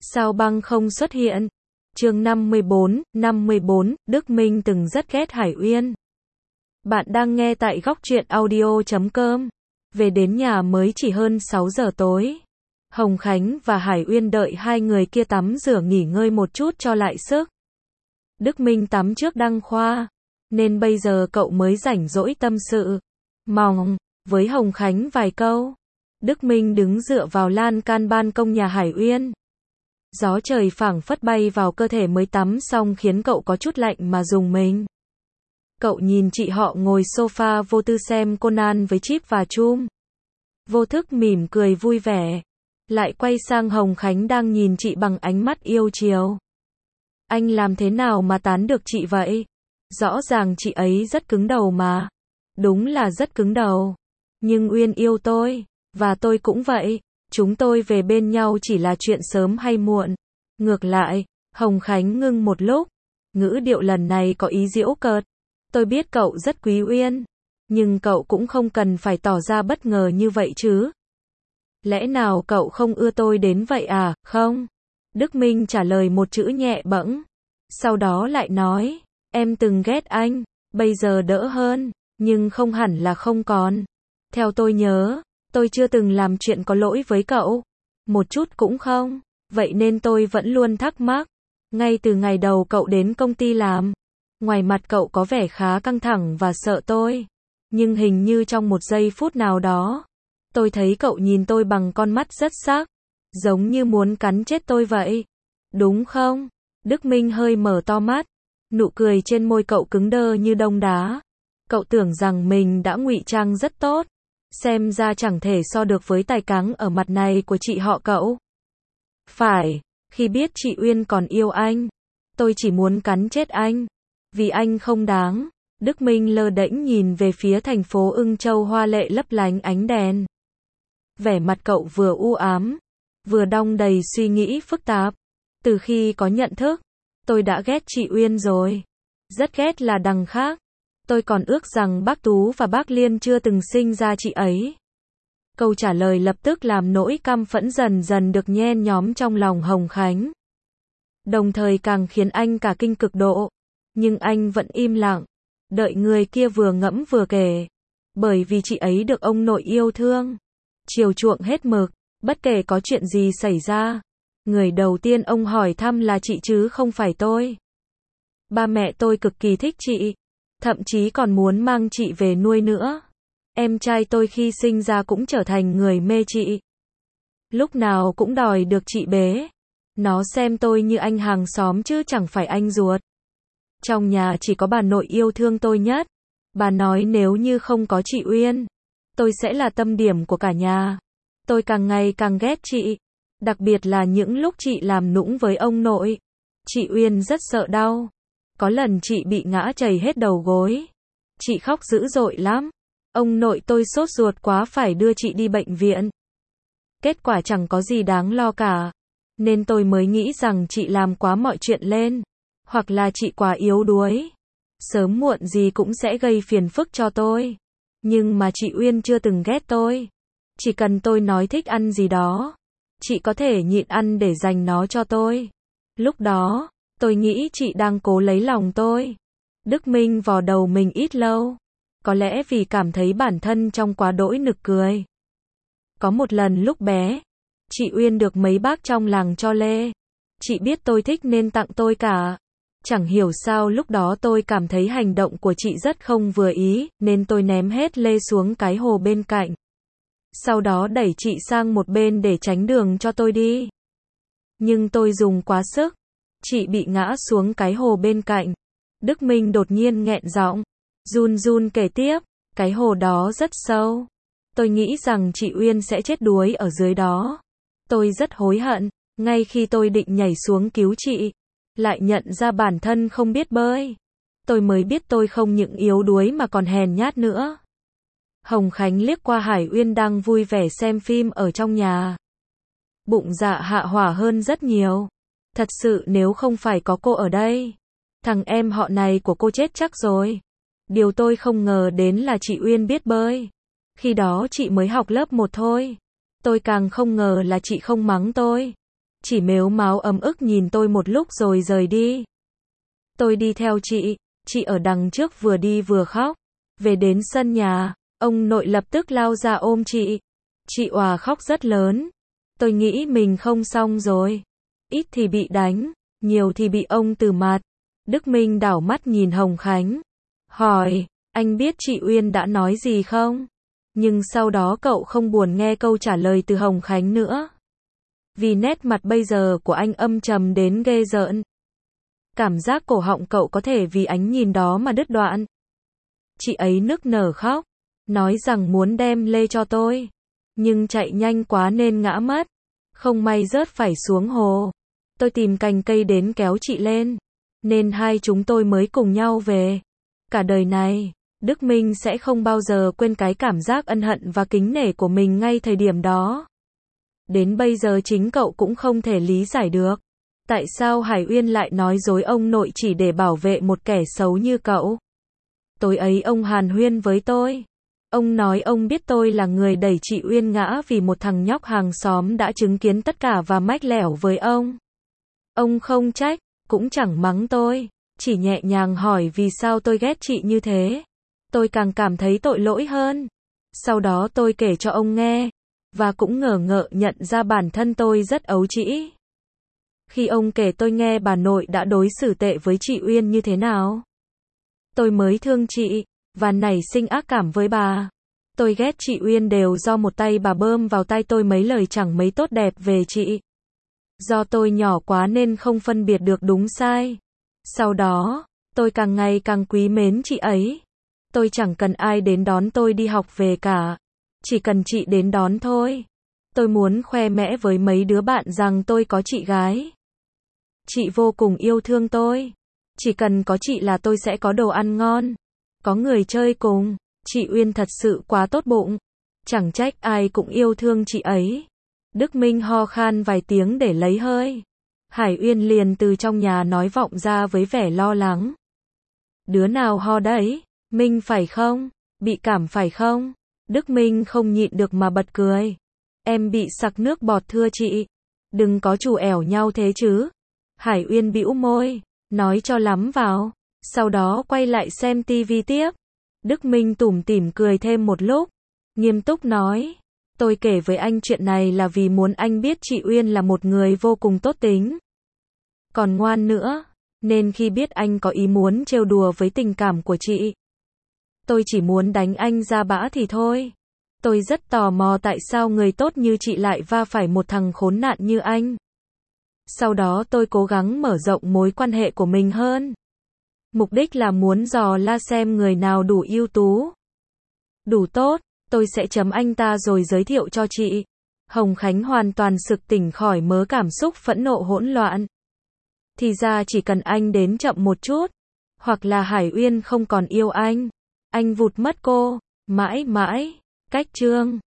Sao băng không xuất hiện? Chương 54, Đức Minh từng rất ghét Hải Uyên. Bạn đang nghe tại góc truyện audio.com. Về đến nhà mới chỉ hơn 6 giờ tối. Hồng Khánh và Hải Uyên đợi hai người kia tắm rửa nghỉ ngơi một chút cho lại sức. Đức Minh tắm trước đăng khoa, nên bây giờ cậu mới rảnh rỗi tâm sự mòng với Hồng Khánh vài câu. Đức Minh đứng dựa vào lan can ban công nhà Hải Uyên. Gió trời phảng phất bay vào cơ thể mới tắm xong khiến cậu có chút lạnh mà rùng mình. Cậu nhìn chị họ ngồi sofa vô tư xem Conan với Chip và Chum. Vô thức mỉm cười vui vẻ. Lại quay sang Hồng Khánh đang nhìn chị bằng ánh mắt yêu chiều. Anh làm thế nào mà tán được chị vậy? Rõ ràng chị ấy rất cứng đầu mà. Đúng là rất cứng đầu. Nhưng Uyên yêu tôi, và tôi cũng vậy. Chúng tôi về bên nhau chỉ là chuyện sớm hay muộn. Ngược lại, Hồng Khánh ngưng một lúc. Ngữ điệu lần này có ý giễu cợt. Tôi biết cậu rất quý Uyên. Nhưng cậu cũng không cần phải tỏ ra bất ngờ như vậy chứ. Lẽ nào cậu không ưa tôi đến vậy à, không? Đức Minh trả lời một chữ nhẹ bẫng. Sau đó lại nói, em từng ghét anh, bây giờ đỡ hơn, nhưng không hẳn là không còn. Theo tôi nhớ, tôi chưa từng làm chuyện có lỗi với cậu. Một chút cũng không. Vậy nên tôi vẫn luôn thắc mắc. Ngay từ ngày đầu cậu đến công ty làm, ngoài mặt cậu có vẻ khá căng thẳng và sợ tôi. Nhưng hình như trong một giây phút nào đó, tôi thấy cậu nhìn tôi bằng con mắt rất sắc, giống như muốn cắn chết tôi vậy. Đúng không? Đức Minh hơi mở to mắt. Nụ cười trên môi cậu cứng đơ như đông đá. Cậu tưởng rằng mình đã ngụy trang rất tốt. Xem ra chẳng thể so được với tài cáng ở mặt này của chị họ cậu. Phải, khi biết chị Uyên còn yêu anh, tôi chỉ muốn cắn chết anh. Vì anh không đáng. Đức Minh lơ đễnh nhìn về phía thành phố Ưng Châu hoa lệ lấp lánh ánh đèn. Vẻ mặt cậu vừa u ám, vừa đong đầy suy nghĩ phức tạp. Từ khi có nhận thức, tôi đã ghét chị Uyên rồi. Rất ghét là đằng khác. Tôi còn ước rằng bác Tú và bác Liên chưa từng sinh ra chị ấy. Câu trả lời lập tức làm nỗi căm phẫn dần dần được nhen nhóm trong lòng Hồng Khánh. Đồng thời càng khiến anh cả kinh cực độ. Nhưng anh vẫn im lặng, đợi người kia vừa ngẫm vừa kể. Bởi vì chị ấy được ông nội yêu thương, chiều chuộng hết mực, bất kể có chuyện gì xảy ra. Người đầu tiên ông hỏi thăm là chị chứ không phải tôi. Ba mẹ tôi cực kỳ thích chị, thậm chí còn muốn mang chị về nuôi nữa. Em trai tôi khi sinh ra cũng trở thành người mê chị. Lúc nào cũng đòi được chị bế. Nó xem tôi như anh hàng xóm chứ chẳng phải anh ruột. Trong nhà chỉ có bà nội yêu thương tôi nhất. Bà nói nếu như không có chị Uyên, tôi sẽ là tâm điểm của cả nhà. Tôi càng ngày càng ghét chị. Đặc biệt là những lúc chị làm nũng với ông nội. Chị Uyên rất sợ đau. Có lần chị bị ngã chảy hết đầu gối. Chị khóc dữ dội lắm. Ông nội tôi sốt ruột quá phải đưa chị đi bệnh viện. Kết quả chẳng có gì đáng lo cả. Nên tôi mới nghĩ rằng chị làm quá mọi chuyện lên. Hoặc là chị quá yếu đuối. Sớm muộn gì cũng sẽ gây phiền phức cho tôi. Nhưng mà chị Uyên chưa từng ghét tôi. Chỉ cần tôi nói thích ăn gì đó, chị có thể nhịn ăn để dành nó cho tôi. Lúc đó, tôi nghĩ chị đang cố lấy lòng tôi. Đức Minh vò đầu mình ít lâu. Có lẽ vì cảm thấy bản thân trong quá đỗi nực cười. Có một lần lúc bé, chị Uyên được mấy bác trong làng cho lê. Chị biết tôi thích nên tặng tôi cả. Chẳng hiểu sao lúc đó tôi cảm thấy hành động của chị rất không vừa ý, nên tôi ném hết lê xuống cái hồ bên cạnh. Sau đó đẩy chị sang một bên để tránh đường cho tôi đi. Nhưng tôi dùng quá sức. Chị bị ngã xuống cái hồ bên cạnh. Đức Minh đột nhiên nghẹn giọng. Run run kể tiếp. Cái hồ đó rất sâu. Tôi nghĩ rằng chị Uyên sẽ chết đuối ở dưới đó. Tôi rất hối hận. Ngay khi tôi định nhảy xuống cứu chị, lại nhận ra bản thân không biết bơi. Tôi mới biết tôi không những yếu đuối mà còn hèn nhát nữa. Hồng Khánh liếc qua Hải Uyên đang vui vẻ xem phim ở trong nhà. Bụng dạ hạ hỏa hơn rất nhiều. Thật sự nếu không phải có cô ở đây, thằng em họ này của cô chết chắc rồi. Điều tôi không ngờ đến là chị Uyên biết bơi. Khi đó chị mới học lớp 1 thôi. Tôi càng không ngờ là chị không mắng tôi. chỉ mếu máo ấm ức nhìn tôi một lúc rồi rời đi. Tôi đi theo chị ở đằng trước vừa đi vừa khóc. Về đến sân nhà, ông nội lập tức lao ra ôm chị òa khóc rất lớn. Tôi nghĩ mình không xong rồi. Ít thì bị đánh, nhiều thì bị ông từ mặt. Đức Minh đảo mắt nhìn Hồng Khánh. Hỏi, anh biết chị Uyên đã nói gì không? Nhưng sau đó cậu không buồn nghe câu trả lời từ Hồng Khánh nữa. Vì nét mặt bây giờ của anh âm trầm đến ghê rợn. Cảm giác cổ họng cậu có thể vì ánh nhìn đó mà đứt đoạn. Chị ấy nức nở khóc, nói rằng muốn đem lê cho tôi. Nhưng chạy nhanh quá nên ngã mất. Không may rớt phải xuống hồ. Tôi tìm cành cây đến kéo chị lên. Nên hai chúng tôi mới cùng nhau về. Cả đời này, Đức Minh sẽ không bao giờ quên cái cảm giác ân hận và kính nể của mình ngay thời điểm đó. Đến bây giờ chính cậu cũng không thể lý giải được. Tại sao Hải Uyên lại nói dối ông nội chỉ để bảo vệ một kẻ xấu như cậu? Tối ấy ông hàn huyên với tôi. Ông nói ông biết tôi là người đẩy chị Uyên ngã vì một thằng nhóc hàng xóm đã chứng kiến tất cả và mách lẻo với ông. Ông không trách, cũng chẳng mắng tôi, chỉ nhẹ nhàng hỏi vì sao tôi ghét chị như thế. Tôi càng cảm thấy tội lỗi hơn. Sau đó tôi kể cho ông nghe, và cũng ngờ ngợ nhận ra bản thân tôi rất ấu trĩ. Khi ông kể tôi nghe bà nội đã đối xử tệ với chị Uyên như thế nào. Tôi mới thương chị, và nảy sinh ác cảm với bà. Tôi ghét chị Uyên đều do một tay bà bơm vào tay tôi mấy lời chẳng mấy tốt đẹp về chị. Do tôi nhỏ quá nên không phân biệt được đúng sai. Sau đó, tôi càng ngày càng quý mến chị ấy. Tôi chẳng cần ai đến đón tôi đi học về cả. Chỉ cần chị đến đón thôi. Tôi muốn khoe mẽ với mấy đứa bạn rằng tôi có chị gái. Chị vô cùng yêu thương tôi. Chỉ cần có chị là tôi sẽ có đồ ăn ngon. Có người chơi cùng. Chị Uyên thật sự quá tốt bụng. Chẳng trách ai cũng yêu thương chị ấy. Đức Minh ho khan vài tiếng để lấy hơi. Hải Uyên liền từ trong nhà nói vọng ra với vẻ lo lắng. Đứa nào ho đấy? Minh phải không? Bị cảm phải không? Đức Minh không nhịn được mà bật cười. Em bị sặc nước bọt thưa chị. Đừng có chủ ẻo nhau thế chứ. Hải Uyên bĩu môi, nói cho lắm vào. Sau đó quay lại xem tivi tiếp. Đức Minh tủm tỉm cười thêm một lúc. Nghiêm túc nói. Tôi kể với anh chuyện này là vì muốn anh biết chị Uyên là một người vô cùng tốt tính. Còn ngoan nữa. Nên khi biết anh có ý muốn trêu đùa với tình cảm của chị, tôi chỉ muốn đánh anh ra bã thì thôi. Tôi rất tò mò tại sao người tốt như chị lại va phải một thằng khốn nạn như anh. Sau đó tôi cố gắng mở rộng mối quan hệ của mình hơn. Mục đích là muốn dò la xem người nào đủ ưu tú, đủ tốt, tôi sẽ chấm anh ta rồi giới thiệu cho chị. Hồng Khánh hoàn toàn sực tỉnh khỏi mớ cảm xúc phẫn nộ hỗn loạn. Thì ra chỉ cần anh đến chậm một chút, hoặc là Hải Uyên không còn yêu anh vụt mất cô, mãi mãi. Cách chương